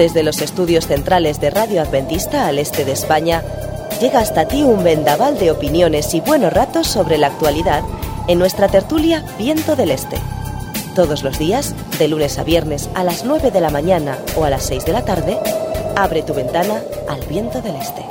Desde los estudios centrales de Radio Adventista al este de España, llega hasta ti un vendaval de opiniones y buenos ratos sobre la actualidad en nuestra tertulia Viento del Este. Todos los días, de lunes a viernes a las 9 de la mañana o a las 6 de la tarde, abre tu ventana al Viento del Este.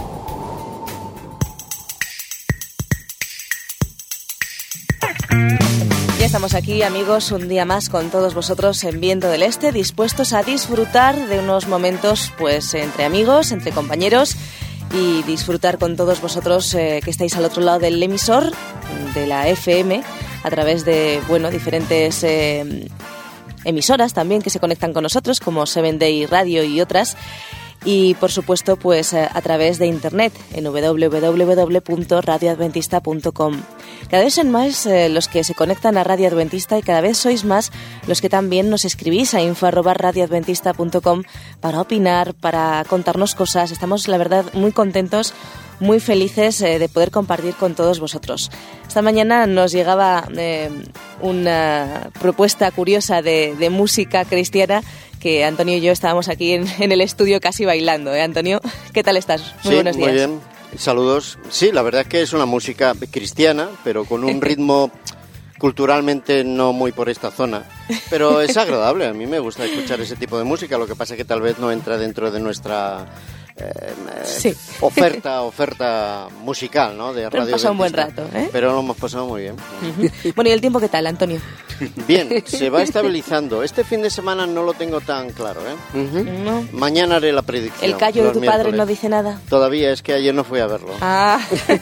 Ya estamos aquí, amigos, un día más con todos vosotros en Viento del Este, dispuestos a disfrutar de unos momentos, pues, entre amigos, entre compañeros, y disfrutar con todos vosotros que estáis al otro lado del emisor de la FM a través de, bueno, diferentes emisoras también que se conectan con nosotros, como 7 Day Radio y otras. Y, por supuesto, pues a través de internet en www.radioadventista.com. Cada vez son más los que se conectan a Radio Adventista y cada vez sois más los que también nos escribís a info@radioadventista.com para opinar, para contarnos cosas. Estamos, la verdad, muy contentos, muy felices de poder compartir con todos vosotros. Esta mañana nos llegaba una propuesta curiosa de música cristiana, que Antonio y yo estábamos aquí en el estudio casi bailando, ¿eh, Antonio? ¿Qué tal estás? Muy buenos días. Muy bien, saludos. Sí, la verdad es que es una música cristiana, pero con un ritmo culturalmente no muy por esta zona, pero es agradable. A mí me gusta escuchar ese tipo de música, lo que pasa es que tal vez no entra dentro de nuestra sí. oferta musical, ¿no? De Radio Hemos pasado un buen Adventista. rato, ¿eh? Pero lo hemos pasado muy bien. Uh-huh. Bueno, ¿y el tiempo qué tal, Antonio? Bien, se va estabilizando. Este fin de semana no lo tengo tan claro, ¿eh? Uh-huh. No. Mañana haré la predicción. ¿El callo de tu padre miércoles. No dice nada? Todavía, es que ayer no fui a verlo. Ah.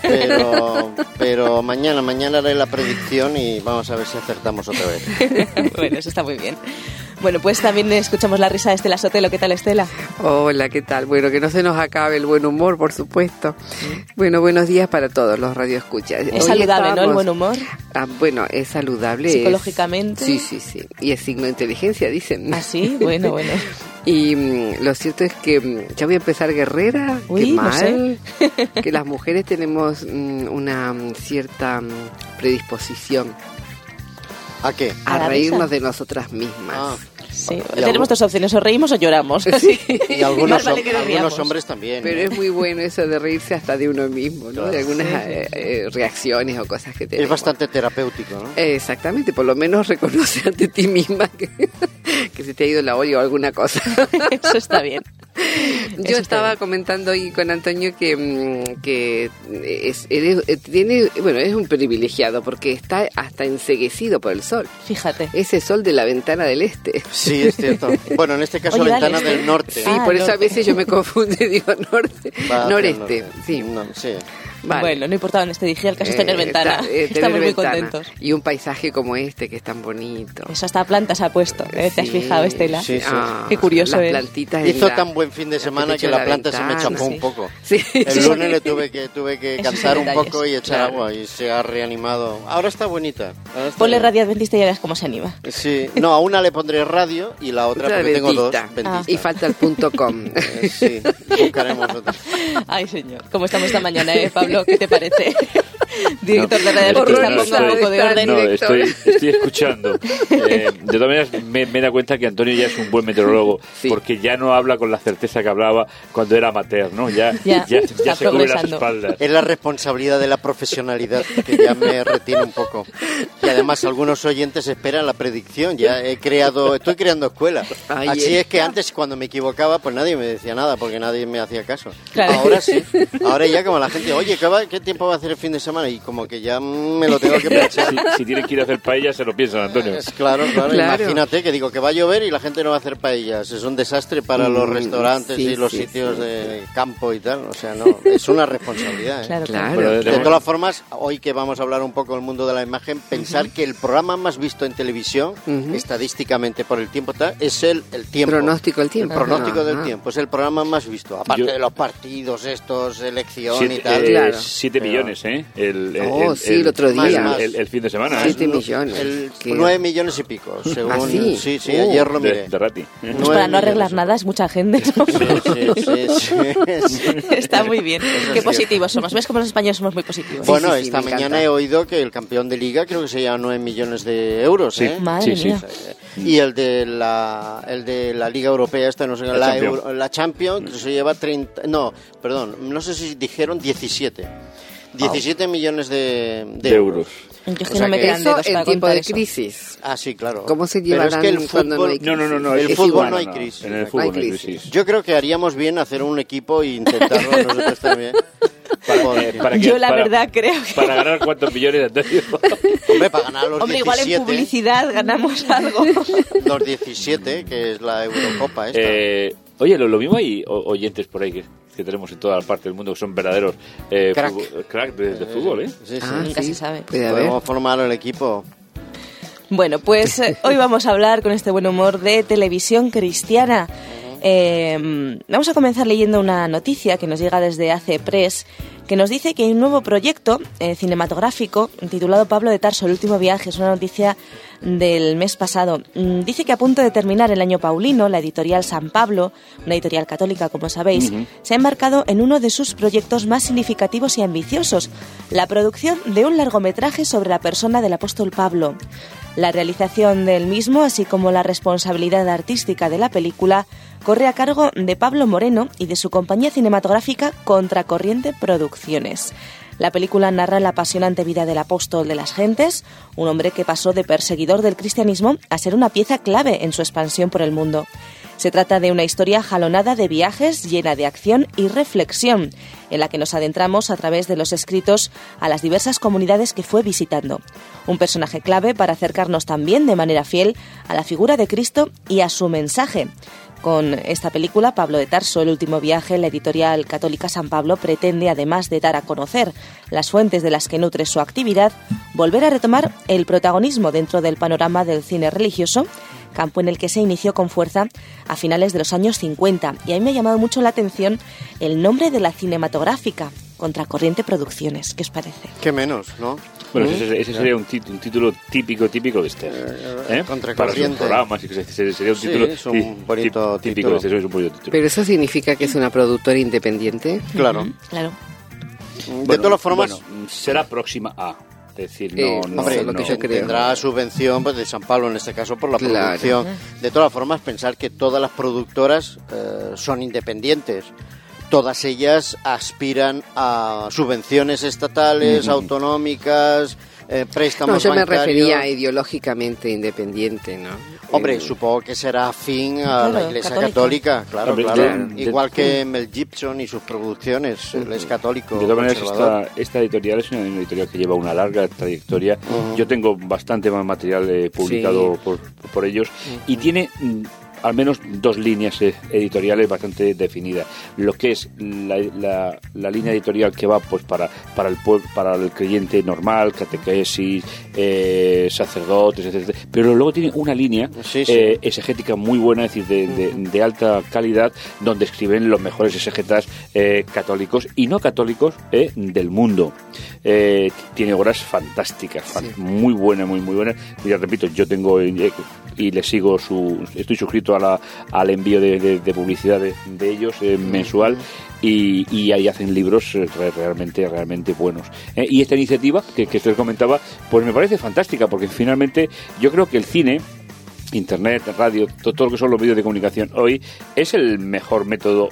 Pero mañana haré la predicción y vamos a ver si acertamos otra vez. Bueno, eso está muy bien. Bueno, pues también escuchamos la risa de Estela Sotelo. ¿Qué tal, Estela? Hola, ¿qué tal? Bueno, que no se nos acabe el buen humor, por supuesto. Bueno, buenos días para todos los radioescuchas. Es saludable, ¿no?, el buen humor. Bueno, es saludable. Psicológicamente. Sí. Y es signo de inteligencia, dicen. ¿Ah, sí? Bueno. Y lo cierto es que ya voy a empezar guerrera. Uy, qué mal. No sé. Que las mujeres tenemos una cierta predisposición. ¿A qué? A reírnos de nosotras mismas. Sí, tenemos dos opciones, o reímos o lloramos. Sí. Y algunos hombres también. Pero es muy bueno eso de reírse hasta de uno mismo, ¿no? Claro. De algunas reacciones o cosas que tenemos. Es bastante terapéutico, ¿no? Exactamente, por lo menos reconoce ante ti misma que se te ha ido la olla o alguna cosa. Eso está bien. Yo estaba comentando hoy con Antonio que es un privilegiado porque está hasta enceguecido por el sol. Fíjate. Ese sol de la ventana del este. Sí, es cierto. Bueno, en este caso ventana del norte. Sí, por eso norte. a veces yo me confundo y digo norte. Noreste, sí. No, sí. Vale. Bueno, no importaba en este dije, el caso es tener ventana. Estamos muy contentos. Y un paisaje como este, que es tan bonito. Eso hasta plantas ha puesto, ¿eh? ¿Te has fijado, Estela? Sí. Qué curioso las es. plantitas Hizo tan buen fin de semana que la planta se me chapó un poco. Sí. El lunes le tuve que cantar un detalles. poco y echar agua y se ha reanimado. Ahora está bonita. Ponle Radio Adventista y ya verás cómo se anima. Sí, no, a una le pondré radio y la otra porque tengo dos. Ventista. Y falta el .com. Sí, buscaremos otra. Ay, señor, ¿cómo estamos esta mañana, Pablo? ¿Qué te parece? Director de Radio Adventista, ponga un poco de orden. No, estoy escuchando. De todas maneras, me he dado cuenta que Antonio ya es un buen meteorólogo, porque ya no habla con la certeza que hablaba cuando era amateur, ¿no? Ya se cubre las espaldas. Es la responsabilidad de la profesionalidad que ya me retiene un poco. Y además algunos oyentes esperan la predicción. Ya estoy creando escuela. Así es que antes, cuando me equivocaba, pues nadie me decía nada porque nadie me hacía caso. Claro. Ahora sí. Ahora ya como la gente, oye, ¿qué tiempo va a hacer el fin de semana? Y como que ya me lo tengo que pensar. Si tienen que ir a hacer paella, se lo piensan, Antonio. Claro. Imagínate que digo que va a llover y la gente no va a hacer paellas. Es un desastre para los restaurantes y los sitios de campo y tal. O sea, no, es una responsabilidad. Claro. Pero de todas formas, hoy que vamos a hablar un poco del mundo de la imagen, pensar que el programa más visto en televisión, estadísticamente por el tiempo, es el tiempo. Pronóstico del tiempo. El pronóstico del tiempo. Es el programa más visto. Aparte de los partidos, elección y tal. 7 millones, el otro día. El fin de semana. 7 millones. 9 millones y pico, según... Sí, ayer lo miré. De Rati. Pues para no arreglar nada es mucha gente, ¿no? Sí. Está muy bien. Qué positivos somos. ¿Ves cómo los españoles somos muy positivos? Bueno, esta mañana he oído que el campeón de Liga creo que se llama 9 millones de euros, sí. Madre mía. Y el de la Liga Europea, no sé, la Champions, se lleva 30... No sé si dijeron 17 millones de euros. Yo es que no me quedan dedos para en tiempo de eso. crisis. Ah, sí, claro. ¿Cómo se llevarán Pero es que el fútbol, cuando no hay crisis? No, el fútbol no hay crisis. En el fútbol no hay crisis. Yo creo que haríamos bien hacer un equipo e intentarlo nosotros también. Yo la verdad creo que... ¿Para ganar cuántos millones de euros? Hombre, para ganar los 17... Hombre, igual en publicidad ganamos algo. Los 17, que es la Eurocopa esta. Oye, lo mismo hay oyentes por ahí que tenemos en toda la parte del mundo que son verdaderos crack de fútbol, ¿eh? Sí. Nunca se sabe. Podemos formar el equipo. Bueno, pues hoy vamos a hablar con este buen humor de televisión cristiana. Vamos a comenzar leyendo una noticia que nos llega desde AC Press, que nos dice que hay un nuevo proyecto cinematográfico titulado Pablo de Tarso, el último viaje. Es una noticia del mes pasado. Dice que a punto de terminar el año paulino, la editorial San Pablo, una editorial católica como sabéis, se ha embarcado en uno de sus proyectos más significativos y ambiciosos, la producción de un largometraje sobre la persona del apóstol Pablo. La realización del mismo, así como la responsabilidad artística de la película, corre a cargo de Pablo Moreno y de su compañía cinematográfica Contracorriente Producciones. La película narra la apasionante vida del apóstol de las gentes, un hombre que pasó de perseguidor del cristianismo a ser una pieza clave en su expansión por el mundo. Se trata de una historia jalonada de viajes, llena de acción y reflexión, en la que nos adentramos a través de los escritos a las diversas comunidades que fue visitando. Un personaje clave para acercarnos también de manera fiel a la figura de Cristo y a su mensaje. Con esta película, Pablo de Tarso, el último viaje, la editorial católica San Pablo pretende, además de dar a conocer las fuentes de las que nutre su actividad, volver a retomar el protagonismo dentro del panorama del cine religioso, campo en el que se inició con fuerza a finales de los años 50. Y a mí me ha llamado mucho la atención el nombre de la cinematográfica, Contracorriente Producciones. ¿Qué os parece? Qué menos, ¿no? Bueno, ese sería un título típico de este. Para sus programas, sería un título es un bonito típico de este. Es un bonito título. ¿Pero eso significa que es una productora independiente? Claro. Claro. De todas formas... será próxima a... Es decir, lo que yo creo. Tendrá subvención de San Pablo, en este caso, por la producción. De todas formas, pensar que todas las productoras son independientes. Todas ellas aspiran a subvenciones estatales, autonómicas, préstamos bancarios. Yo me refería a ideológicamente independiente, ¿no? Hombre, supongo que será afín a la Iglesia Católica, claro. Igual que Mel Gibson y sus producciones, él es católico. De todas maneras, esta editorial es una editorial que lleva una larga trayectoria. Yo tengo bastante más material publicado por ellos y tiene... al menos dos líneas editoriales bastante definidas. Lo que es la línea editorial que va pues para el creyente normal, catequesis, sacerdotes, etcétera. Pero luego tiene una línea exegética muy buena, es decir, de alta calidad, donde escriben los mejores exegetas católicos y no católicos del mundo. Tiene obras fantásticas, muy buenas, muy buenas. Y ya repito, yo tengo y le sigo estoy suscrito al envío de publicidad de ellos mensual, y ahí hacen libros realmente buenos. Y esta iniciativa que usted comentaba, pues me parece fantástica, porque finalmente yo creo que el cine, internet, radio, todo lo que son los medios de comunicación hoy es el mejor método.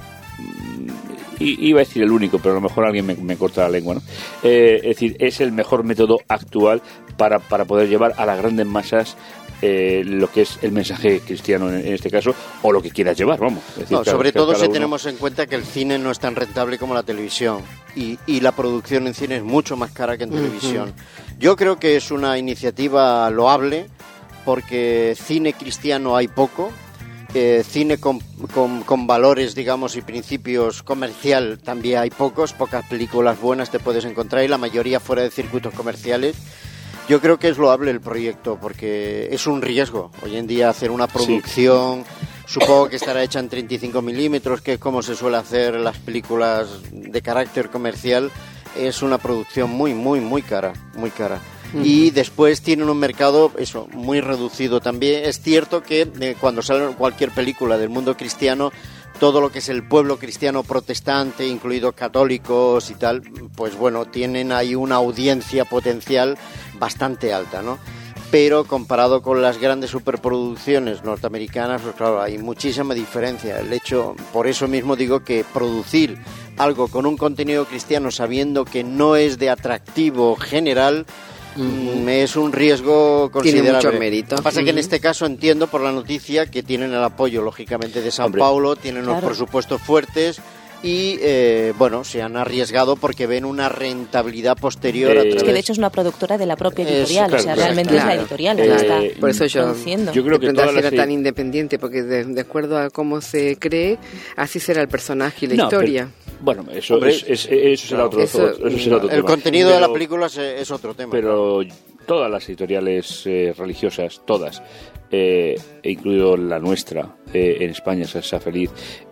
Iba a decir el único, pero a lo mejor alguien me corta la lengua, ¿no? Es decir, es el mejor método actual para poder llevar a las grandes masas lo que es el mensaje cristiano en este caso, o lo que quieras llevar, vamos. Es decir, sobre todo si tenemos en cuenta que el cine no es tan rentable como la televisión, y la producción en cine es mucho más cara que en televisión. Yo creo que es una iniciativa loable, porque cine cristiano hay poco. Cine con valores, digamos, y principios comercial también hay pocas películas buenas te puedes encontrar, y la mayoría fuera de circuitos comerciales. Yo creo que es loable el proyecto, porque es un riesgo hoy en día hacer una producción. Supongo que estará hecha en 35 milímetros, que es como se suele hacer las películas de carácter comercial. es una producción muy, muy, muy cara, muy cara. Y después tienen un mercado, eso, muy reducido también. Es cierto que cuando sale cualquier película del mundo cristiano, todo lo que es el pueblo cristiano protestante, incluidos católicos y tal, pues bueno, tienen ahí una audiencia potencial bastante alta, ¿no? Pero comparado con las grandes superproducciones norteamericanas, pues claro, hay muchísima diferencia. El hecho, por eso mismo digo que producir algo con un contenido cristiano sabiendo que no es de atractivo general, es un riesgo considerable. Tiene mucho mérito. Lo que pasa es que en este caso entiendo por la noticia que tienen el apoyo, lógicamente, de San Paulo, tienen unos presupuestos fuertes y, bueno, se han arriesgado porque ven una rentabilidad posterior a través... Es que de hecho es una productora de la propia editorial, o sea, realmente es la editorial la que está por eso yo creo que toda era tan independiente, porque de acuerdo a cómo se cree, así será el personaje y la historia. Bueno, eso será otro tema. El contenido de la película es otro tema. Pero todas las editoriales religiosas, todas, incluido la nuestra en España, Sea Feliz,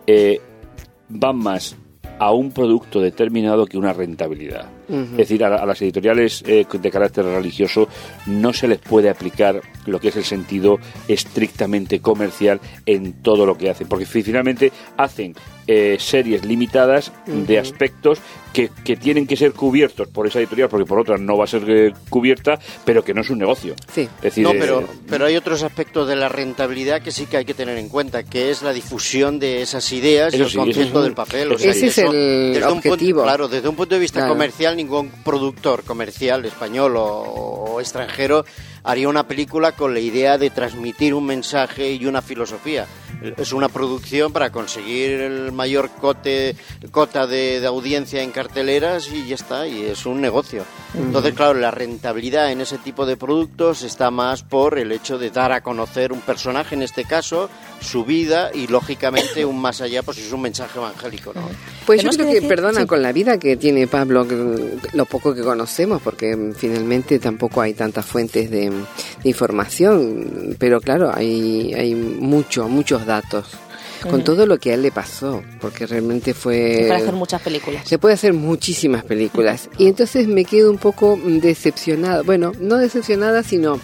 van más a un producto determinado que una rentabilidad. Es decir, a las editoriales de carácter religioso no se les puede aplicar lo que es el sentido estrictamente comercial en todo lo que hacen, porque finalmente hacen series limitadas de aspectos que tienen que ser cubiertos por esa editorial, porque por otra no va a ser cubierta, pero que no es un negocio. Sí. Es decir, no, pero hay otros aspectos de la rentabilidad que sí que hay que tener en cuenta, que es la difusión de esas ideas y el concepto del papel. O sea, ese es el objetivo. Claro, desde un punto de vista comercial, ningún productor comercial español o extranjero haría una película con la idea de transmitir un mensaje y una filosofía. Es una producción para conseguir el mayor cota de audiencia en carteleras y ya está, y es un negocio. Entonces, claro, la rentabilidad en ese tipo de productos está más por el hecho de dar a conocer un personaje, en este caso, su vida y, lógicamente, un más allá, pues es un mensaje evangélico, ¿no? Pues yo creo que, con la vida que tiene Pablo, lo poco que conocemos, porque finalmente tampoco hay tantas fuentes de información, pero claro, hay muchos datos con todo lo que a él le pasó, porque realmente fue... Se puede hacer muchas películas. Se puede hacer muchísimas películas. Y entonces me quedo un poco decepcionada, bueno, no decepcionada, sino...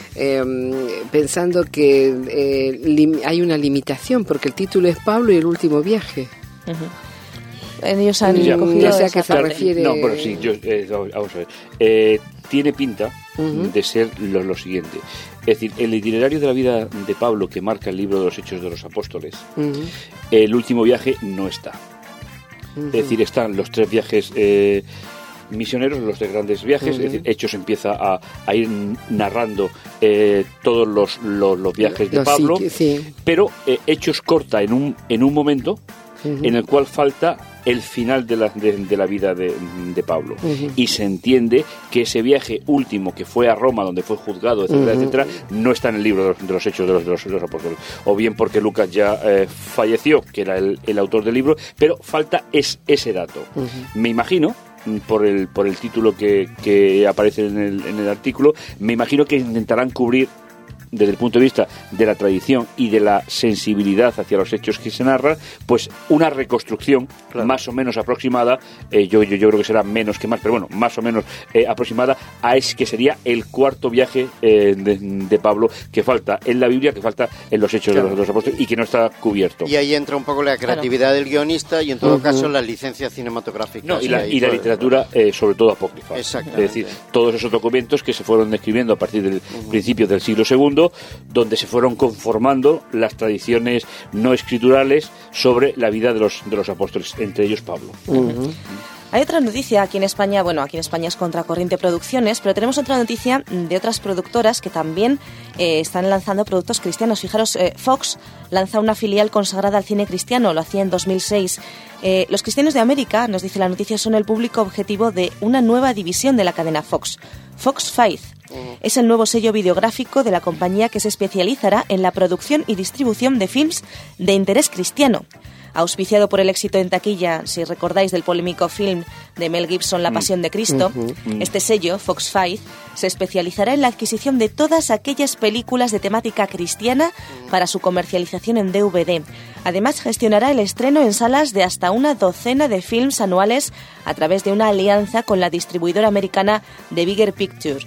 pensando que hay una limitación, porque el título es Pablo y el último viaje. Ellos han cogido o sea, que se refiere... No, pero sí, vamos a ver. Tiene pinta de ser lo siguiente. Es decir, el itinerario de la vida de Pablo que marca el libro de los Hechos de los Apóstoles, el último viaje no está. Es decir, están los 3 viajes misioneros, los 3 grandes viajes. Es decir, Hechos empieza a ir narrando todos los viajes de Pablo, pero Hechos corta en un momento en el cual falta el final de la vida de Pablo. Y se entiende que ese viaje último que fue a Roma, donde fue juzgado, etcétera, etcétera, no está en el libro de los Hechos de los Apóstoles. O bien porque Lucas ya falleció, que era el autor del libro, pero falta ese dato. Me imagino, por el título que aparece en el artículo, me imagino que intentarán cubrir desde el punto de vista de la tradición y de la sensibilidad hacia los hechos que se narran, pues una reconstrucción más o menos aproximada, yo creo que será menos que más, pero bueno, más o menos aproximada a que sería el 4º viaje de Pablo, que falta en la Biblia, que falta en los Hechos de los Apóstoles y que no está cubierto. Y ahí entra un poco la creatividad del guionista y en todo caso la licencia cinematográfica. No, y la literatura, sobre todo apócrifa. Es decir, todos esos documentos que se fueron escribiendo a partir del principio del siglo II, donde se fueron conformando las tradiciones no escriturales sobre la vida de los apóstoles, entre ellos Pablo. Hay otra noticia aquí en España, bueno, aquí en España es Contracorriente Producciones, pero tenemos otra noticia de otras productoras que también están lanzando productos cristianos. Fijaros, Fox lanza una filial consagrada al cine cristiano, lo hacía en 2006. Los cristianos de América, nos dice la noticia, son el público objetivo de una nueva división de la cadena Fox, Fox Faith. Es el nuevo sello videográfico de la compañía que se especializará en la producción y distribución de films de interés cristiano. Auspiciado por el éxito en taquilla, si recordáis, del polémico film de Mel Gibson, La Pasión de Cristo, este sello, Fox Faith, se especializará en la adquisición de todas aquellas películas de temática cristiana para su comercialización en DVD. Además, gestionará el estreno en salas de hasta una docena de films anuales a través de una alianza con la distribuidora americana de Bigger Pictures.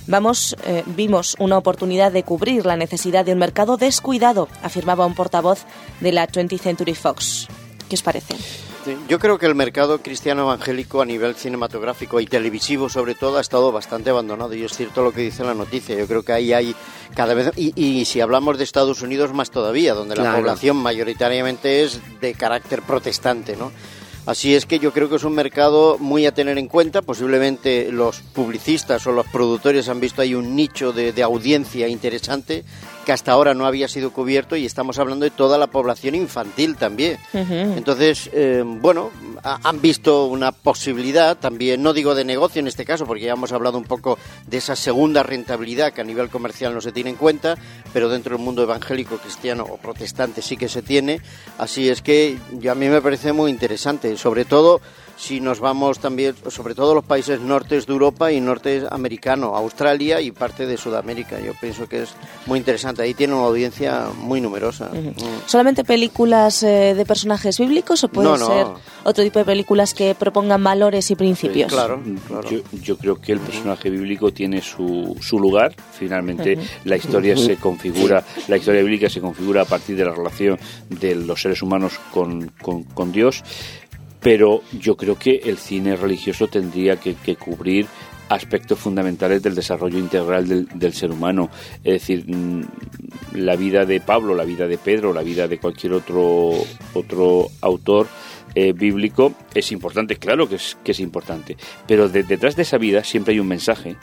Vimos una oportunidad de cubrir la necesidad de un mercado descuidado, afirmaba un portavoz de la 20th Century Fox. ¿Qué os parece? Yo creo que el mercado cristiano evangélico a nivel cinematográfico y televisivo sobre todo ha estado bastante abandonado, y es cierto lo que dice la noticia. Yo creo que ahí hay cada vez, y si hablamos de Estados Unidos más todavía, donde la población mayoritariamente es de carácter protestante, ¿no? Así es que yo creo que es un mercado muy a tener en cuenta. Posiblemente los publicistas o los productores han visto ahí un nicho de audiencia interesante que hasta ahora no había sido cubierto, y estamos hablando de toda la población infantil también. Entonces, han visto una posibilidad también, no digo de negocio en este caso, porque ya hemos hablado un poco de esa segunda rentabilidad que a nivel comercial no se tiene en cuenta, pero dentro del mundo evangélico, cristiano o protestante sí que se tiene. Así es que a mí me parece muy interesante, sobre todo si nos vamos también, sobre todo los países nortes de Europa y norte americano, Australia y parte de Sudamérica. Yo pienso que es muy interesante. Ahí tiene una audiencia muy numerosa. ¿Solamente películas de personajes bíblicos o puede ser otro tipo de películas que propongan valores y principios? Sí, claro. Yo creo que el personaje bíblico tiene su lugar. Finalmente la historia se configura, la historia bíblica se configura a partir de la relación de los seres humanos con Dios. Pero yo creo que el cine religioso tendría que cubrir aspectos fundamentales del desarrollo integral del ser humano. Es decir, la vida de Pablo, la vida de Pedro, la vida de cualquier otro autor bíblico es importante, claro que es importante, pero detrás de esa vida siempre hay un mensaje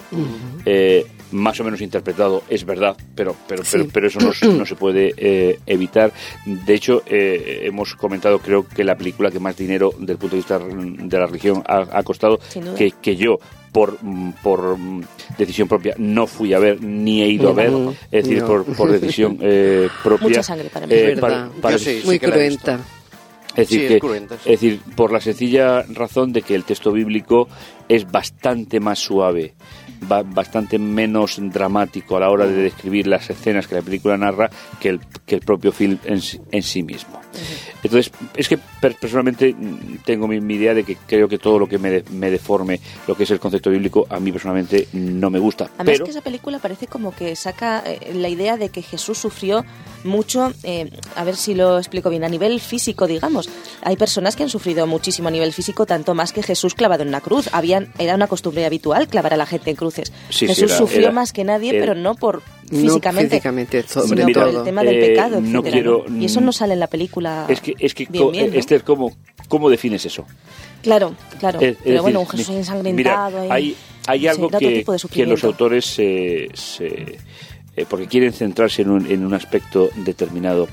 más o menos interpretado, es verdad, pero eso no se puede evitar. De hecho, hemos comentado, creo que la película que más dinero desde el punto de vista de la religión ha costado, que yo por decisión propia no fui a ver ni he ido a ver, es decir, por decisión propia. Mucha sangre para mí. Muy cruenta. Es decir, por la sencilla razón de que el texto bíblico es bastante más suave, bastante menos dramático a la hora de describir las escenas que la película narra que el propio film en sí mismo. Entonces, es que personalmente tengo mi idea de que creo que todo lo que me deforme lo que es el concepto bíblico, a mí personalmente no me gusta. Además, que esa película parece como que saca la idea de que Jesús sufrió mucho, a ver si lo explico bien, a nivel físico, digamos. Hay personas que han sufrido muchísimo a nivel físico, tanto más que Jesús clavado en una cruz. Era una costumbre habitual clavar a la gente en cruces. Jesús sufrió más que nadie, pero no por físicamente, sobre sino todo por el tema del pecado, etcétera, ¿no? Y eso no sale en la película. Es que bien, ¿no? Esther, ¿cómo defines eso? Claro. Pero decir, bueno, un Jesús ensangrentado. Mira, hay algo que los autores porque quieren centrarse en un aspecto determinado.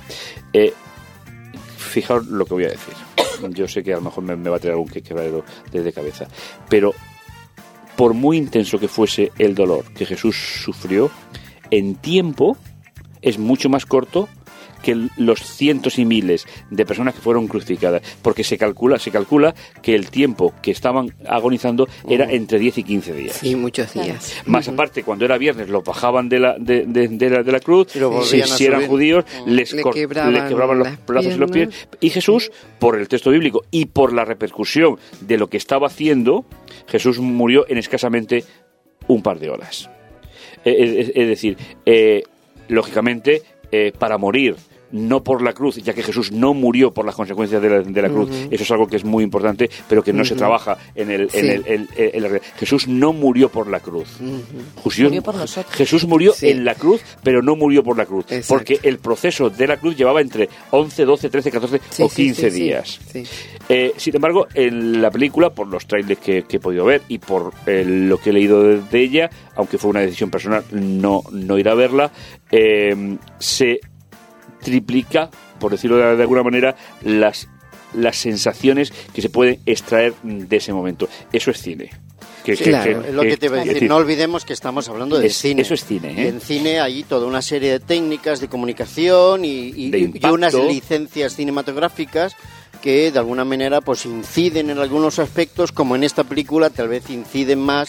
Fijaos lo que voy a decir. Yo sé que a lo mejor me va a traer algún quebradero desde cabeza, pero por muy intenso que fuese el dolor que Jesús sufrió, en tiempo es mucho más corto que los cientos y miles de personas que fueron crucificadas, porque se calcula que el tiempo que estaban agonizando era entre 10 y 15 días. Sí, muchos días. Más aparte, cuando era viernes los bajaban de la cruz, si eran judíos le quebraban los brazos y los pies, y Jesús, por el texto bíblico y por la repercusión de lo que estaba haciendo, Jesús murió en escasamente un par de horas. Es decir, lógicamente, para morir no por la cruz, ya que Jesús no murió por las consecuencias de la cruz, eso es algo que es muy importante, pero que no se trabaja en Jesús no murió por la cruz. Murió por nosotros. Jesús murió en la cruz, pero no murió por la cruz. Exacto. Porque el proceso de la cruz llevaba entre 11, 12, 13, 14 o 15 días. Sí. Sin embargo, en la película, por los trailers que he podido ver y por lo que he leído de ella, aunque fue una decisión personal no ir a verla, se triplica, por decirlo de alguna manera, las sensaciones que se pueden extraer de ese momento. Eso es cine. Es lo que te iba a decir. No olvidemos que estamos hablando de cine. Eso es cine. Y en cine hay toda una serie de técnicas de comunicación y unas licencias cinematográficas que de alguna manera pues inciden en algunos aspectos, como en esta película tal vez inciden más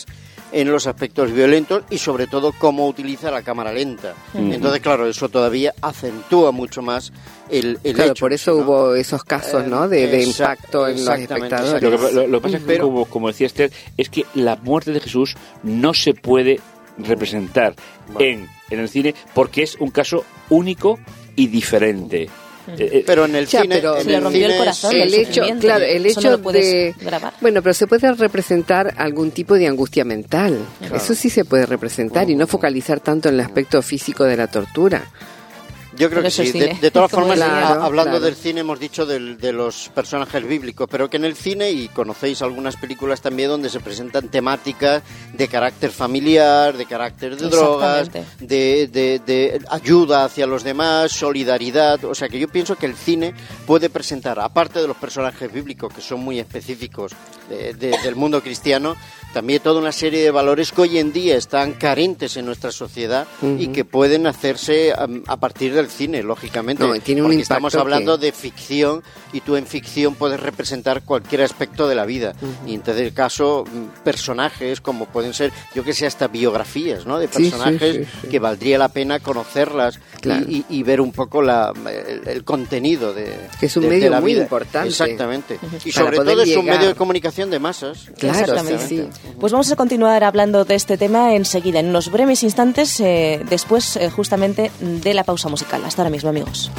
en los aspectos violentos y sobre todo cómo utiliza la cámara lenta. Entonces, claro, eso todavía acentúa mucho más el claro, hecho. por eso ¿no? hubo esos casos, ¿no? De impacto en los espectadores. Lo que pasa es que, como decía Esther, es que la muerte de Jesús no se puede representar en el cine porque es un caso único y diferente. Pero en el cine, pero en se le rompió el corazón, el hecho no lo puedes grabar. Bueno, pero se puede representar algún tipo de angustia mental. Claro. Eso sí se puede representar y no focalizar tanto en el aspecto físico de la tortura. Yo creo que sí. De todas formas, hablando claro. del cine, hemos dicho de los personajes bíblicos, pero que en el cine, y conocéis algunas películas también donde se presentan temáticas de carácter familiar, de carácter de drogas, de ayuda hacia los demás, solidaridad. O sea que yo pienso que el cine puede presentar, aparte de los personajes bíblicos que son muy específicos del mundo cristiano, también toda una serie de valores que hoy en día están carentes en nuestra sociedad y que pueden hacerse a partir del cine, lógicamente. No, tiene un porque impacto estamos hablando de ficción y tú en ficción puedes representar cualquier aspecto de la vida. Y entonces el caso, personajes como pueden ser, yo que sé, hasta biografías, ¿no? De personajes que valdría la pena conocerlas y ver un poco el contenido de que es un de medio la muy vida. importante. Exactamente. Y sobre todo es un medio de comunicación de masas. Claro, exactamente. sí. Pues vamos a continuar hablando de este tema enseguida, en unos breves instantes, después justamente de la pausa musical. Hasta ahora mismo, amigos.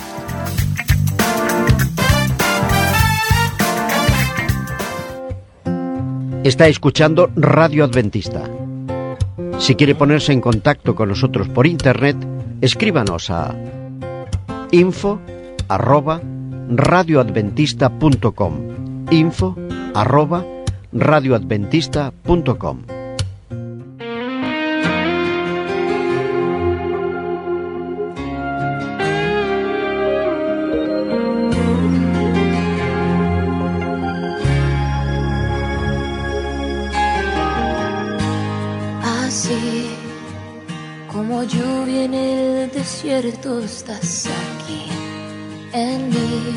Está escuchando Radio Adventista. Si quiere ponerse en contacto con nosotros por internet, escríbanos a info@radioadventista.com. info@radioadventista.com. Así como lluvia en el desierto, estás aquí en mí.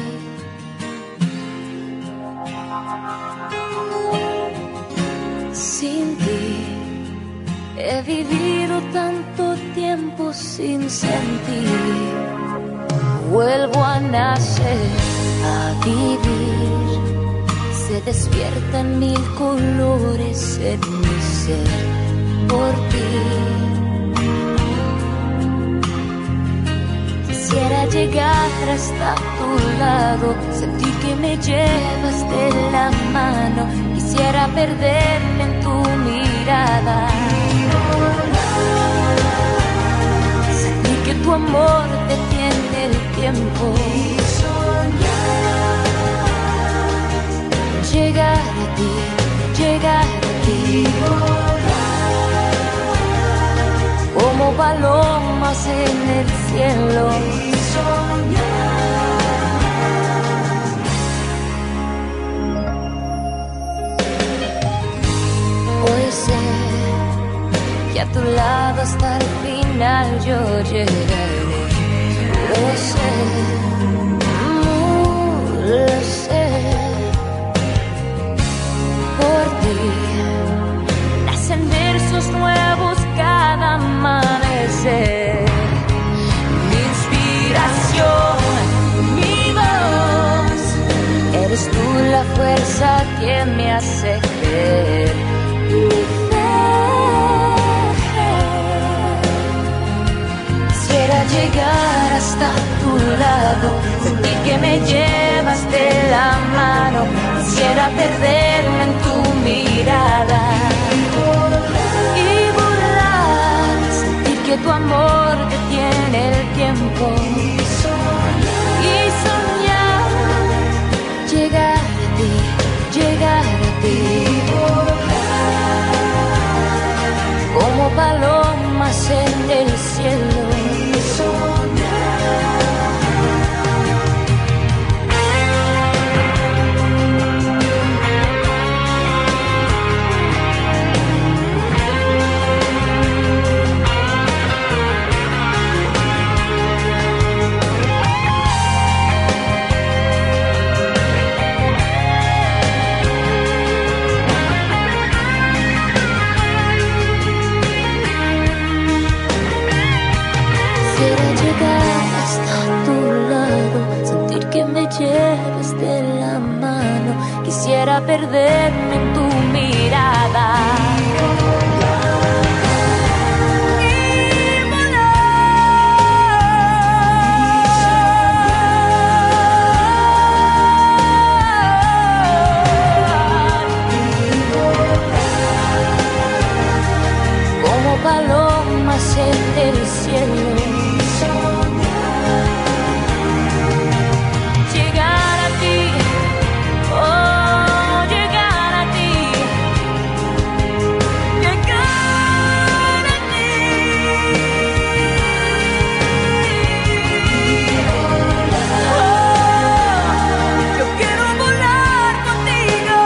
Sin ti he vivido tanto tiempo sin sentir. Vuelvo a nacer, a vivir. Se despiertan mil colores en mi ser por ti. Quisiera llegar hasta tu lado, sentir que me llevas de la mano. Quisiera perderme en tu mirada, sentir que tu amor detiene el tiempo. Llegar a ti, como palomas en el cielo. Hoy sé que a tu lado hasta el final yo llegaré. Lo sé, lo sé. Por ti nacen versos nuevos cada amanecer. Mi inspiración, mi voz, eres tú la fuerza que me hace creer. Mi fe, quisiera llegar hasta tu lado, sentir que me llevas de la mano. Quisiera perderme en tu mirada y volar, sentir que tu amor detiene el tiempo y soñar, llegar a ti, como palomas en el cielo. quisiera perderme en tu mirada. Palomas en el cielo, llegar a ti, oh, llegar a ti, llegar a ti, oh, yo quiero volar contigo.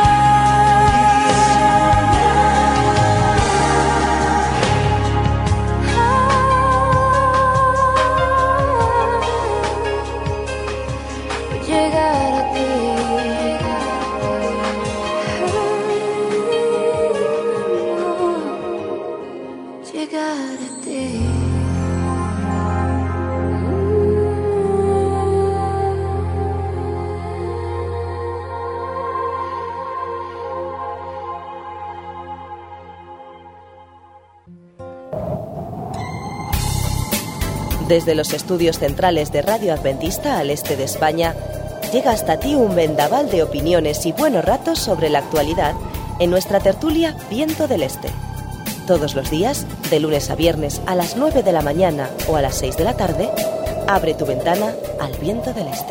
Desde los estudios centrales de Radio Adventista al este de España, llega hasta ti un vendaval de opiniones y buenos ratos sobre la actualidad en nuestra tertulia Viento del Este. Todos los días, de lunes a viernes a las 9 de la mañana o a las 6 de la tarde, abre tu ventana al Viento del Este.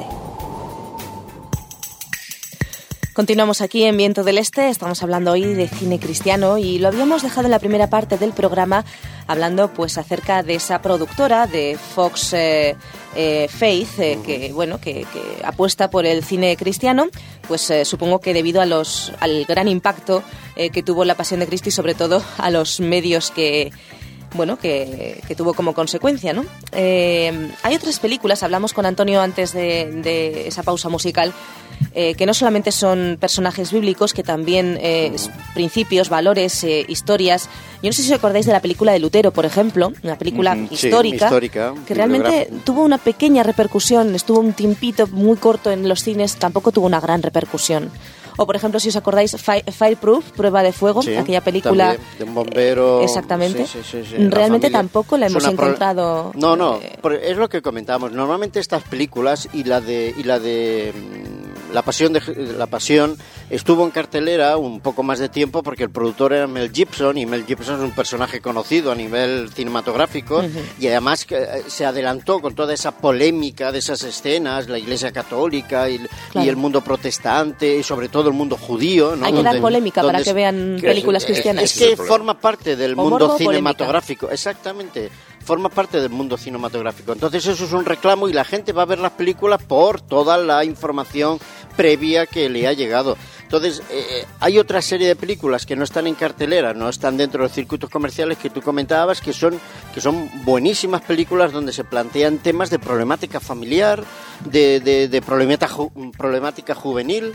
Continuamos aquí en Viento del Este, estamos hablando hoy de cine cristiano y lo habíamos dejado en la primera parte del programa hablando pues acerca de esa productora de Fox Faith que apuesta por el cine cristiano, pues supongo que debido al gran impacto que tuvo La Pasión de Cristo y sobre todo a los medios que tuvo como consecuencia, ¿no? Hay otras películas, hablamos con Antonio antes de esa pausa musical, que no solamente son personajes bíblicos, que también principios, valores, historias. Yo no sé si os acordáis de la película de Lutero, por ejemplo, una película histórica que realmente tuvo una pequeña repercusión, estuvo un tiempito muy corto en los cines, tampoco tuvo una gran repercusión. O, por ejemplo, si os acordáis, Fireproof, Prueba de Fuego, aquella película de un bombero. Exactamente. Sí, realmente tampoco la hemos encontrado. No, es lo que comentábamos. Normalmente estas películas y la de La Pasión estuvo en cartelera un poco más de tiempo porque el productor era Mel Gibson, y Mel Gibson es un personaje conocido a nivel cinematográfico, y además se adelantó con toda esa polémica de esas escenas, la Iglesia Católica y el mundo protestante y sobre todo el mundo judío, ¿no? Hay que dar polémica para que vean películas cristianas. Es que forma parte del mundo cinematográfico, polémica. Exactamente, forma parte del mundo cinematográfico. Entonces eso es un reclamo y la gente va a ver las películas por toda la información previa que le ha llegado. Entonces, hay otra serie de películas que no están en cartelera, no están dentro de los circuitos comerciales que tú comentabas, que son buenísimas películas donde se plantean temas de problemática familiar, de problemática juvenil.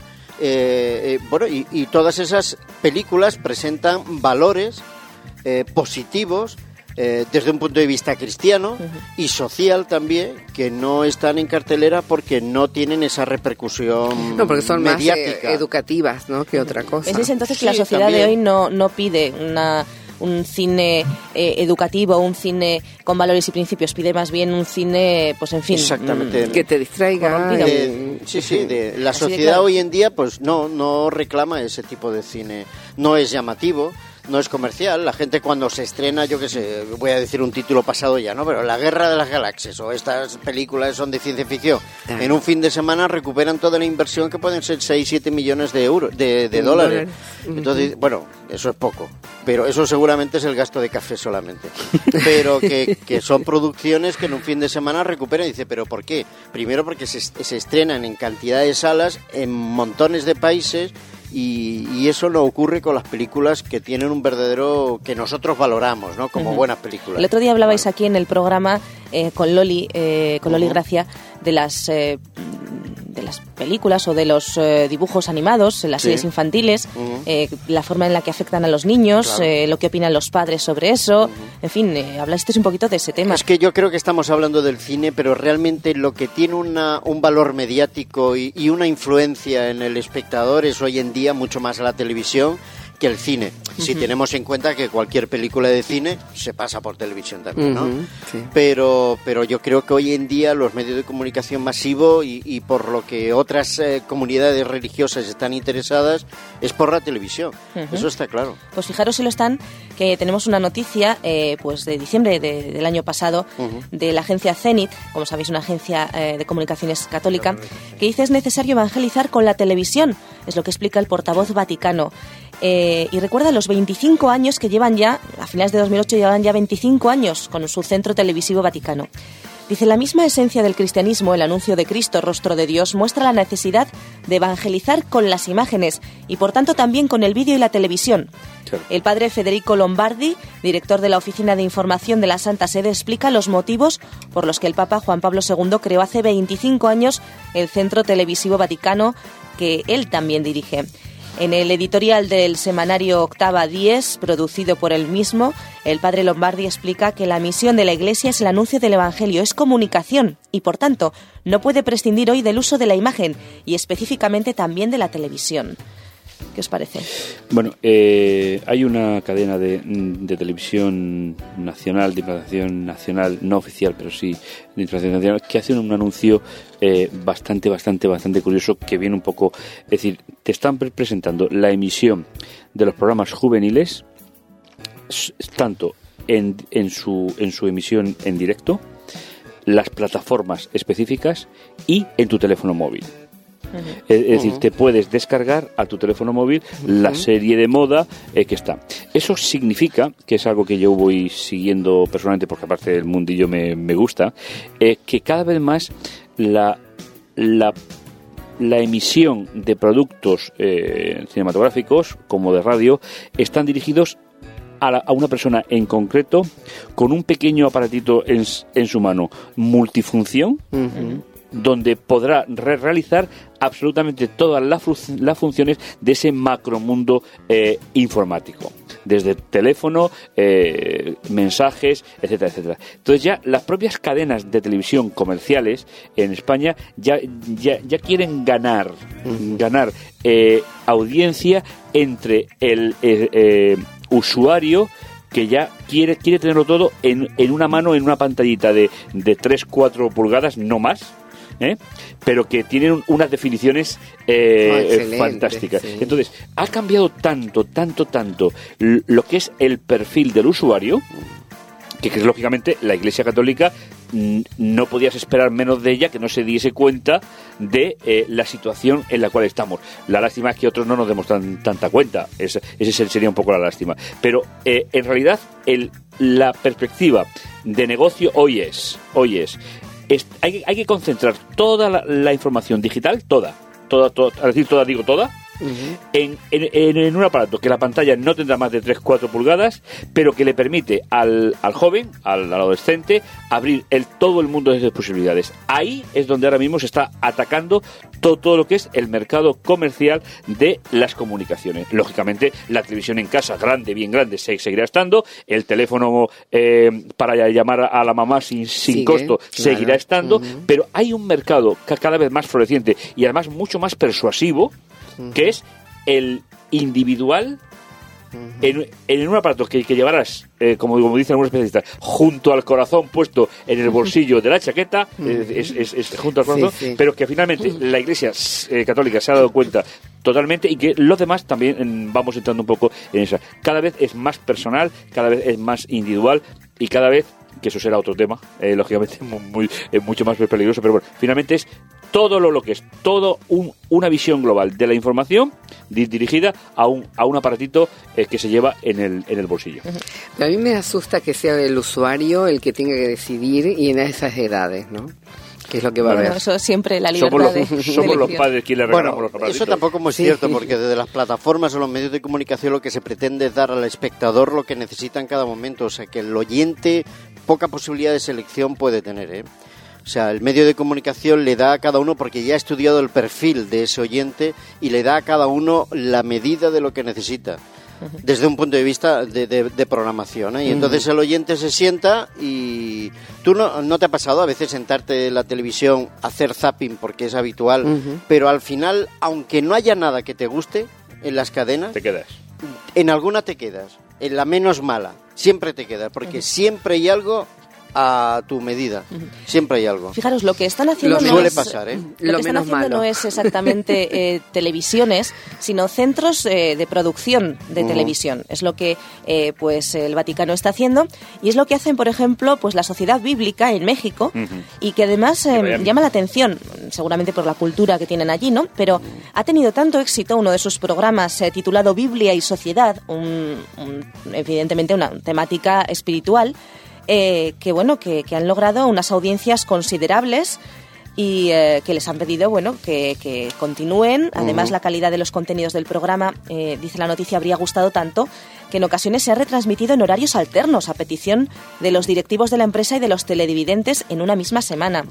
Y todas esas películas presentan valores positivos desde un punto de vista cristiano y social también, que no están en cartelera porque no tienen esa repercusión porque son mediática. Más educativas, ¿no?, que otra cosa. Es entonces que la sociedad de hoy no pide un cine educativo, un cine con valores y principios, pide más bien un cine, pues en fin, exactamente, que te distraiga. La sociedad hoy en día pues no reclama ese tipo de cine, no es llamativo, no es comercial. La gente cuando se estrena, yo qué sé, voy a decir un título pasado ya, ¿no? Pero La Guerra de las Galaxias o estas películas son de ciencia ficción. En un fin de semana recuperan toda la inversión, que pueden ser 6-7 millones de euros, de dólares. Entonces, bueno, eso es poco, pero eso seguramente es el gasto de café solamente. Pero que son producciones que en un fin de semana recuperan. Y dice, ¿pero por qué? Primero porque se estrenan en cantidad de salas en montones de países. Y eso no ocurre con las películas que tienen un verdadero, que nosotros valoramos, ¿no?, como buenas películas. El otro día hablabais aquí en el programa con Loli Gracia de las películas o de los dibujos animados, las series infantiles, la forma en la que afectan a los niños, lo que opinan los padres sobre eso, En fin, hablasteis un poquito de ese tema. Es que yo creo que estamos hablando del cine, pero realmente lo que tiene un valor mediático y una influencia en el espectador es hoy en día mucho más la televisión que el cine. Si tenemos en cuenta que cualquier película de cine se pasa por televisión también, ¿no? Sí. Pero yo creo que hoy en día los medios de comunicación masivo y por lo que otras comunidades religiosas están interesadas es por la televisión. Eso está claro. Pues fijaros si lo están, que tenemos una noticia pues de diciembre del año pasado de la agencia Zenit, como sabéis, una agencia de comunicaciones católica, que dice es necesario evangelizar con la televisión, es lo que explica el portavoz vaticano. Y recuerda los 25 años que llevan ya, a finales de 2008 llevan ya 25 años con su centro televisivo vaticano. Dice, la misma esencia del cristianismo, el anuncio de Cristo, rostro de Dios, muestra la necesidad de evangelizar con las imágenes y por tanto también con el vídeo y la televisión. Claro. El padre Federico Lombardi, director de la Oficina de Información de la Santa Sede, explica los motivos por los que el Papa Juan Pablo II creó hace 25 años el Centro Televisivo Vaticano, que él también dirige. En el editorial del semanario Octava Dies, producido por él mismo, el padre Lombardi explica que la misión de la Iglesia es el anuncio del Evangelio, es comunicación y, por tanto, no puede prescindir hoy del uso de la imagen y específicamente también de la televisión. ¿Qué os parece? Bueno, hay una cadena de televisión nacional, de información nacional, no oficial, pero sí de información nacional, que hace un anuncio bastante curioso, que viene un poco, es decir, te están presentando la emisión de los programas juveniles, tanto en su emisión en directo, las plataformas específicas y en tu teléfono móvil. Es decir, te puedes descargar a tu teléfono móvil la serie de moda que está. Eso significa, que es algo que yo voy siguiendo personalmente, porque aparte del mundillo me gusta, que cada vez más la emisión de productos cinematográficos como de radio están dirigidos a una persona en concreto con un pequeño aparatito en su mano, multifunción, donde podrá realizar absolutamente todas las funciones de ese macromundo informático, desde teléfono, mensajes, etcétera, etcétera. Entonces ya las propias cadenas de televisión comerciales en España ya quieren ganar audiencia entre el usuario que ya quiere tenerlo todo en una mano, en una pantallita de 3-4 pulgadas, no más, pero que tienen unas definiciones fantásticas. Sí. Entonces, ha cambiado tanto lo que es el perfil del usuario, que lógicamente la Iglesia Católica no podías esperar menos de ella que no se diese cuenta de la situación en la cual estamos. La lástima es que otros no nos demos tanta cuenta. Ese sería un poco la lástima. Pero en realidad la perspectiva de negocio hoy es hay que concentrar toda la información digital, toda, es decir, toda, en un aparato que la pantalla no tendrá más de 3-4 pulgadas, pero que le permite al joven, al adolescente, abrir todo el mundo de sus posibilidades. Ahí es donde ahora mismo se está atacando todo lo que es el mercado comercial de las comunicaciones. Lógicamente, la televisión en casa, bien grande, seguirá estando. El teléfono para llamar a la mamá sin costo seguirá estando. Pero hay un mercado cada vez más floreciente y además mucho más persuasivo, que es el individual en un aparato que llevarás, como dicen algunos especialistas, junto al corazón, puesto en el bolsillo de la chaqueta, es junto al corazón, pero que finalmente la Iglesia Católica se ha dado cuenta totalmente, y que los demás también vamos entrando un poco en esa. Cada vez es más personal, cada vez es más individual, y cada vez, que eso será otro tema, lógicamente mucho más peligroso, pero bueno, finalmente es todo lo que es, una visión global de la información dirigida a un aparatito que se lleva en el bolsillo. A mí me asusta que sea el usuario el que tenga que decidir, y en esas edades, ¿no? Que es lo que va a haber. Eso siempre la libertad somos los padres quienes le regalamos los aparatitos. Eso tampoco es cierto, porque desde las plataformas o los medios de comunicación lo que se pretende es dar al espectador lo que necesita en cada momento. O sea, que el oyente poca posibilidad de selección puede tener, O sea, el medio de comunicación le da a cada uno, porque ya ha estudiado el perfil de ese oyente, y le da a cada uno la medida de lo que necesita. desde un punto de vista de programación, ¿eh? Y entonces el oyente se sienta y tú no te ha pasado a veces sentarte en la televisión, hacer zapping porque es habitual, pero al final, aunque no haya nada que te guste en las cadenas, te quedas. En alguna te quedas, en la menos mala, siempre te quedas, porque siempre hay algo a tu medida, siempre hay algo. Fijaros, lo que están haciendo lo que están haciendo no es exactamente televisiones, sino centros de producción de televisión. Es lo que pues el Vaticano está haciendo, y es lo que hacen, por ejemplo, pues la Sociedad Bíblica en México, y que además llama la atención, seguramente por la cultura que tienen allí, ¿no? Pero ha tenido tanto éxito uno de sus programas titulado Biblia y Sociedad, evidentemente una temática espiritual, que han logrado unas audiencias considerables y que les han pedido que continúen. Además, la calidad de los contenidos del programa, dice la noticia, habría gustado tanto que en ocasiones se ha retransmitido en horarios alternos a petición de los directivos de la empresa y de los teledividentes en una misma semana.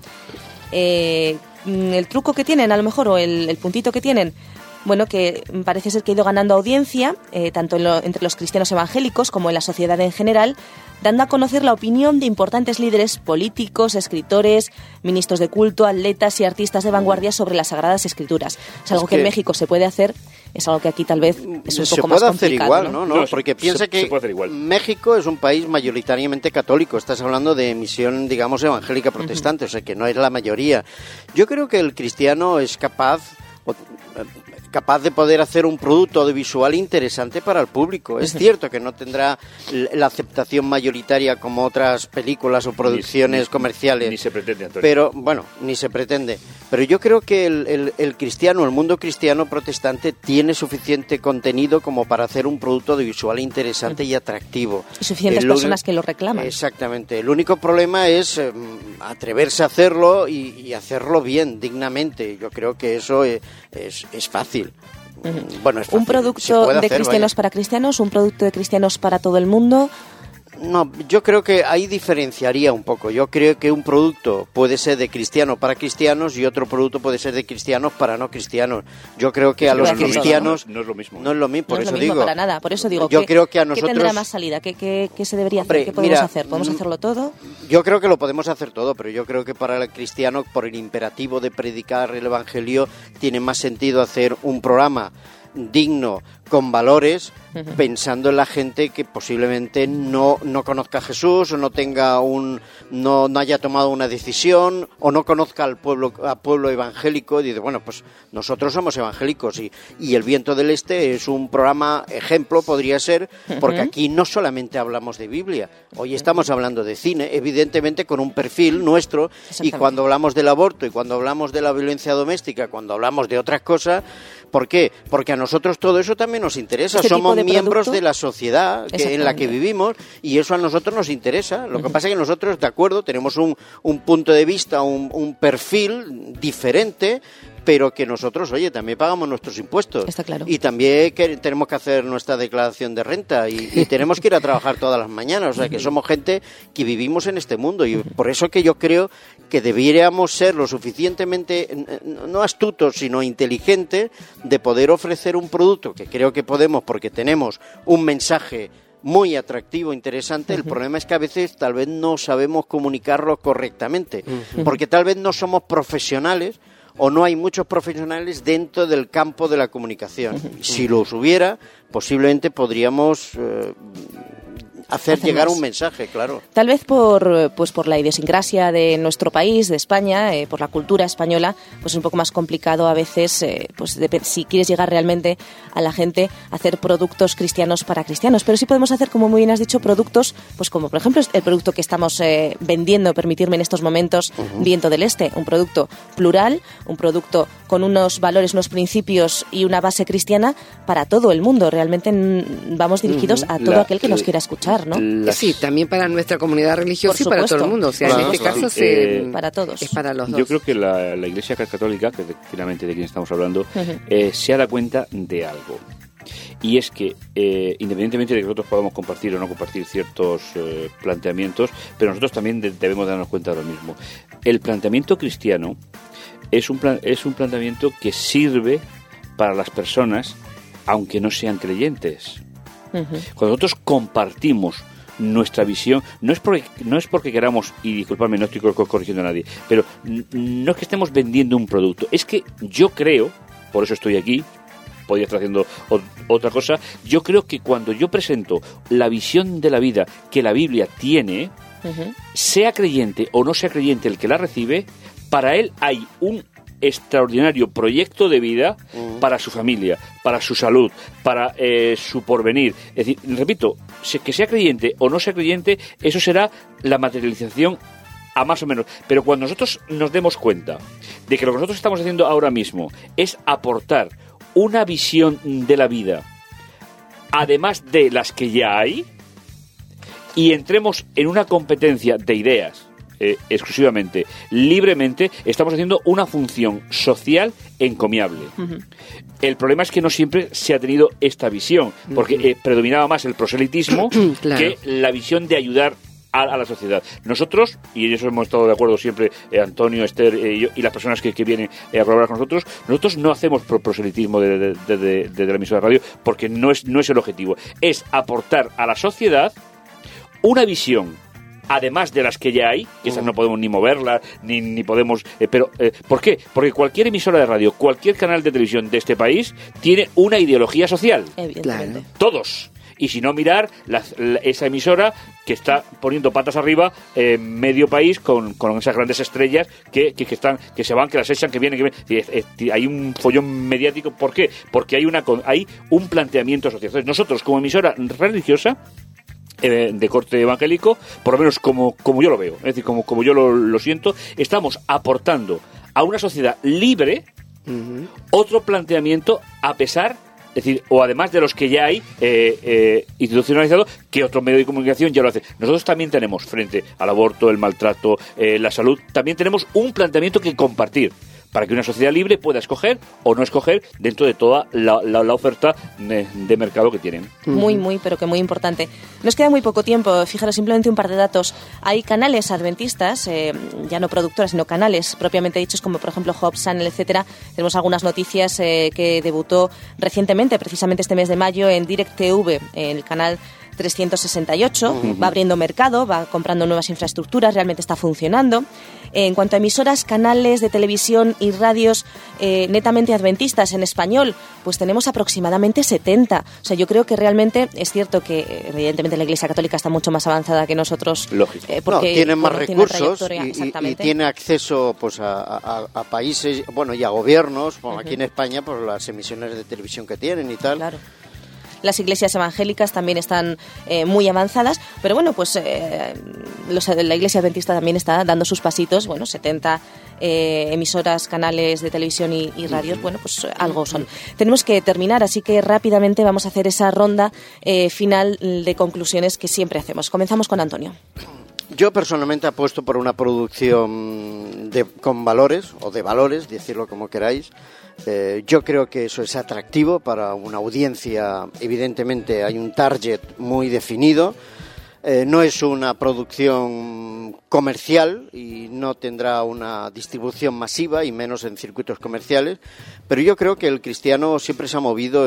El truco que tienen, a lo mejor, o el puntito que tienen, que parece ser que ha ido ganando audiencia, tanto entre los cristianos evangélicos como en la sociedad en general, dando a conocer la opinión de importantes líderes políticos, escritores, ministros de culto, atletas y artistas de vanguardia sobre las Sagradas Escrituras. Es algo que en México se puede hacer, es algo que aquí tal vez es un poco más complicado. Se puede hacer igual, ¿no? Porque piensa que México es un país mayoritariamente católico. Estás hablando de misión, digamos, evangélica protestante, o sea que no es la mayoría. Yo creo que el cristiano es capaz de poder hacer un producto audiovisual interesante para el público. Es cierto que no tendrá la aceptación mayoritaria como otras películas o producciones comerciales. Ni se pretende, Antonio. Pero, ni se pretende. Pero yo creo que el cristiano, el mundo cristiano protestante, tiene suficiente contenido como para hacer un producto audiovisual interesante y atractivo. Y suficientes personas que lo reclaman. Exactamente. El único problema es atreverse a hacerlo y hacerlo bien, dignamente. Yo creo que eso es fácil. Es fácil. ¿Un producto de cristianos para cristianos? ¿Un producto de cristianos para todo el mundo? No, yo creo que ahí diferenciaría un poco. Yo creo que un producto puede ser de cristiano para cristianos y otro producto puede ser de cristianos para no cristianos. Yo creo que a los cristianos no es lo mismo. No es lo mismo, por eso digo. Para nada, por eso digo. Yo creo que a nosotros. ¿Qué tendrá más salida? ¿Qué se debería hacer? ¿Qué podemos hacer? ¿Podemos hacerlo todo? Yo creo que lo podemos hacer todo, pero yo creo que para el cristiano, por el imperativo de predicar el Evangelio, tiene más sentido hacer un programa digno, con valores, pensando en la gente que posiblemente no conozca a Jesús, o no tenga no haya tomado una decisión, o no conozca al pueblo evangélico, y dice, pues nosotros somos evangélicos, y El Viento del Este es un programa ejemplo, podría ser, porque aquí no solamente hablamos de Biblia, hoy estamos hablando de cine, evidentemente con un perfil nuestro, y cuando hablamos del aborto, y cuando hablamos de la violencia doméstica, cuando hablamos de otras cosas, ¿por qué? Porque a nosotros todo eso también nos interesa, somos miembros de la sociedad en la que vivimos, y eso a nosotros nos interesa. Lo que pasa es que nosotros, de acuerdo, tenemos un punto de vista, un perfil diferente, pero que nosotros, también pagamos nuestros impuestos. Está claro. Y también tenemos que hacer nuestra declaración de renta y tenemos que ir a trabajar todas las mañanas. O sea, que somos gente que vivimos en este mundo, y por eso que yo creo que deberíamos ser lo suficientemente, no astutos, sino inteligentes, de poder ofrecer un producto que creo que podemos, porque tenemos un mensaje muy atractivo, interesante. El problema es que a veces tal vez no sabemos comunicarlo correctamente, porque tal vez no somos profesionales, o no hay muchos profesionales dentro del campo de la comunicación. Si los hubiera, posiblemente podríamos hacer llegar un mensaje, claro. Tal vez por la idiosincrasia de nuestro país, de España, por la cultura española, pues es un poco más complicado a veces, si quieres llegar realmente a la gente, hacer productos cristianos para cristianos. Pero sí podemos hacer, como muy bien has dicho, productos, pues como por ejemplo el producto que estamos vendiendo, permitirme en estos momentos, Viento del Este, un producto plural, un producto con unos valores, unos principios y una base cristiana para todo el mundo. Realmente vamos dirigidos a todo aquel que nos quiera escuchar, ¿no? Sí, también para nuestra comunidad religiosa y para todo el mundo. O sea, en este caso para todos. Es para los dos. Yo creo que la Iglesia Católica, que finalmente de quien estamos hablando, se ha dado cuenta de algo. Y es que, independientemente de que nosotros podamos compartir o no compartir ciertos planteamientos, pero nosotros también debemos darnos cuenta de lo mismo. El planteamiento cristiano es un planteamiento que sirve para las personas, aunque no sean creyentes. Cuando nosotros compartimos nuestra visión, no es porque queramos, y disculpadme, no estoy corrigiendo a nadie, pero no es que estemos vendiendo un producto, es que yo creo, por eso estoy aquí, podría estar haciendo otra cosa, yo creo que cuando yo presento la visión de la vida que la Biblia tiene, sea creyente o no sea creyente el que la recibe, para él hay un extraordinario proyecto de vida para su familia, para su salud, para su porvenir. Es decir, repito, que sea creyente o no sea creyente, eso será la materialización a más o menos. Pero cuando nosotros nos demos cuenta de que lo que nosotros estamos haciendo ahora mismo es aportar una visión de la vida, además de las que ya hay, y entremos en una competencia de ideas, exclusivamente, libremente, estamos haciendo una función social encomiable. El problema es que no siempre se ha tenido esta visión, porque predominaba más el proselitismo claro, que la visión de ayudar a la sociedad. Nosotros, y en eso hemos estado de acuerdo siempre, Antonio, Esther yo, y las personas que vienen a colaborar con nosotros no hacemos proselitismo de la emisora de radio, porque no es el objetivo. Es aportar a la sociedad una visión, además de las que ya hay, que esas no podemos ni moverlas, ni podemos... ¿por qué? Porque cualquier emisora de radio, cualquier canal de televisión de este país tiene una ideología social. Evidentemente. Claro. Todos. Y si no, mirar esa emisora que está poniendo patas arriba medio país con esas grandes estrellas que se van, que las echan, que vienen. Hay un follón mediático. ¿Por qué? Porque hay un planteamiento social. Entonces, nosotros, como emisora religiosa, de corte evangélico, por lo menos como yo lo veo, es decir, como yo lo siento, estamos aportando a una sociedad libre otro planteamiento, a pesar, es decir, o además de los que ya hay institucionalizados, que otro medio de comunicación ya lo hace. Nosotros también tenemos, frente al aborto, el maltrato, la salud, también tenemos un planteamiento que compartir, para que una sociedad libre pueda escoger o no escoger dentro de toda la oferta de mercado que tienen. Muy, pero que muy importante. Nos queda muy poco tiempo, fijaros, simplemente un par de datos. Hay canales adventistas, ya no productoras, sino canales propiamente dichos, como por ejemplo Hope Channel, etcétera. Tenemos algunas noticias que debutó recientemente, precisamente este mes de mayo, en Direct TV, en el canal 368, va abriendo mercado, va comprando nuevas infraestructuras, realmente está funcionando. En cuanto a emisoras, canales de televisión y radios netamente adventistas en español, pues tenemos aproximadamente 70. O sea, yo creo que realmente es cierto que evidentemente la Iglesia Católica está mucho más avanzada que nosotros. Lógico. Porque tienen más recursos y tiene acceso pues a países, bueno, y a gobiernos, como aquí en España, por las emisiones de televisión que tienen y tal. Claro. Las iglesias evangélicas también están muy avanzadas, pero bueno, pues la Iglesia Adventista también está dando sus pasitos, 70 emisoras, canales de televisión y radios, bueno, pues algo son. Tenemos que terminar, así que rápidamente vamos a hacer esa ronda final de conclusiones que siempre hacemos. Comenzamos con Antonio. Yo personalmente apuesto por una producción con valores, o de valores, decirlo como queráis. Yo creo que eso es atractivo para una audiencia. Evidentemente hay un target muy definido. No es una producción comercial y no tendrá una distribución masiva y menos en circuitos comerciales, pero yo creo que el cristiano siempre se ha movido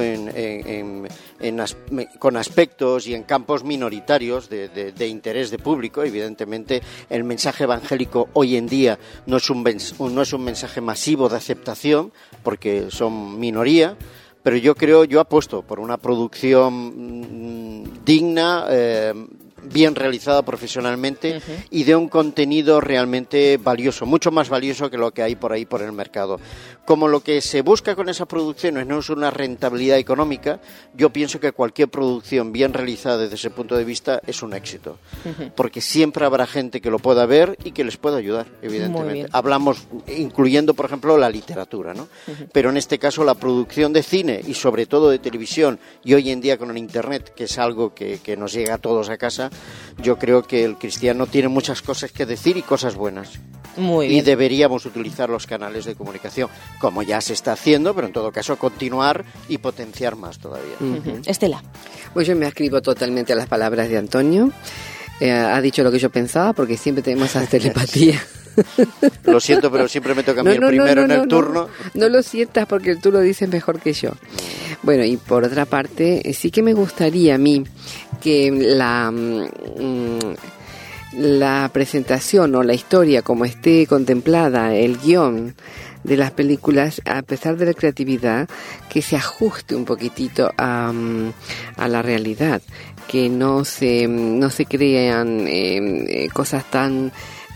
con aspectos y en campos minoritarios de interés de público. Evidentemente el mensaje evangélico hoy en día no es un mensaje masivo de aceptación porque son minoría, pero yo apuesto por una producción digna, bien realizada profesionalmente y de un contenido realmente valioso, mucho más valioso que lo que hay por ahí por el mercado. Como lo que se busca con esas producciones no es una rentabilidad económica, yo pienso que cualquier producción bien realizada desde ese punto de vista es un éxito, porque siempre habrá gente que lo pueda ver y que les pueda ayudar, evidentemente. Hablamos, incluyendo, por ejemplo, la literatura, ¿no? Pero en este caso la producción de cine y sobre todo de televisión, y hoy en día con el Internet, que es algo que nos llega a todos a casa, yo creo que el cristiano tiene muchas cosas que decir y cosas buenas. Muy bien. Y deberíamos utilizar los canales de comunicación, como ya se está haciendo, pero en todo caso continuar y potenciar más todavía. Estela. Pues yo me ascribo totalmente a las palabras de Antonio. Ha dicho lo que yo pensaba, porque siempre tenemos esa telepatía. Lo siento, pero siempre me toca a mí el primero en el turno. No lo sientas, porque tú lo dices mejor que yo. Bueno, y por otra parte, sí que me gustaría a mí que la presentación o la historia como esté contemplada, el guión de las películas, a pesar de la creatividad, que se ajuste un poquitito a la realidad, que no se crean cosas tan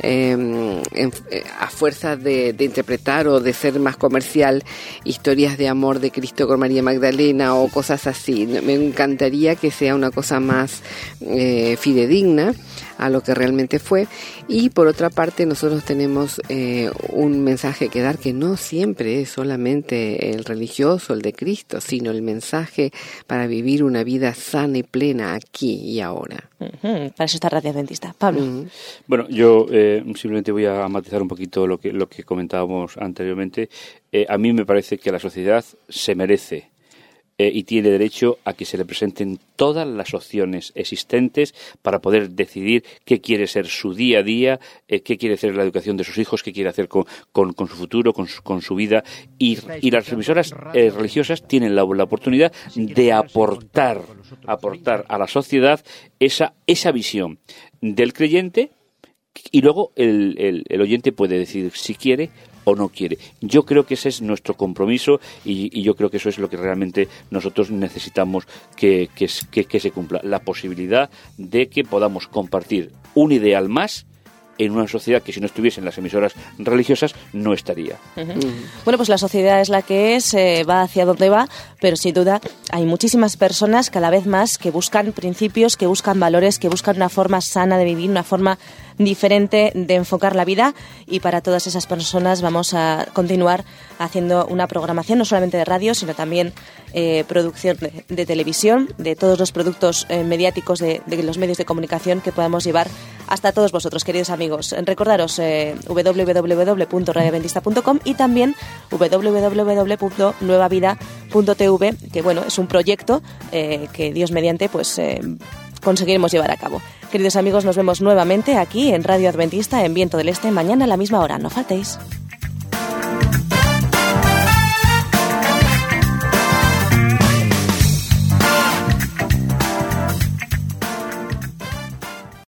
a fuerza de interpretar o de ser más comercial historias de amor de Cristo con María Magdalena o cosas así. Me encantaría que sea una cosa más fidedigna a lo que realmente fue. Y por otra parte, nosotros tenemos un mensaje que dar, que no siempre es solamente el religioso, el de Cristo, sino el mensaje para vivir una vida sana y plena aquí y ahora. Para eso está Radio Adventista. Pablo. Bueno, yo simplemente voy a matizar un poquito lo que comentábamos anteriormente. A mí me parece que la sociedad se merece y tiene derecho a que se le presenten todas las opciones existentes para poder decidir qué quiere ser su día a día, qué quiere hacer la educación de sus hijos, qué quiere hacer con su futuro, con su vida. Y las emisoras religiosas tienen la oportunidad de aportar a la sociedad esa visión del creyente, y luego el oyente puede decidir si quiere o no quiere. Yo creo que ese es nuestro compromiso y yo creo que eso es lo que realmente nosotros necesitamos que se cumpla. La posibilidad de que podamos compartir un ideal más en una sociedad que si no estuviesen las emisoras religiosas no estaría. Bueno, pues la sociedad es la que es, va hacia donde va, pero sin duda hay muchísimas personas cada vez más que buscan principios, que buscan valores, que buscan una forma sana de vivir, una forma diferente de enfocar la vida, y para todas esas personas vamos a continuar haciendo una programación no solamente de radio, sino también producción de televisión, de todos los productos mediáticos de los medios de comunicación que podamos llevar hasta todos vosotros, queridos amigos. Recordaros www.radioadventista.com y también www.nuevavida.tv, que bueno, es un proyecto que Dios mediante pues conseguiremos llevar a cabo. Queridos amigos, nos vemos nuevamente aquí en Radio Adventista en Viento del Este mañana a la misma hora. No faltéis.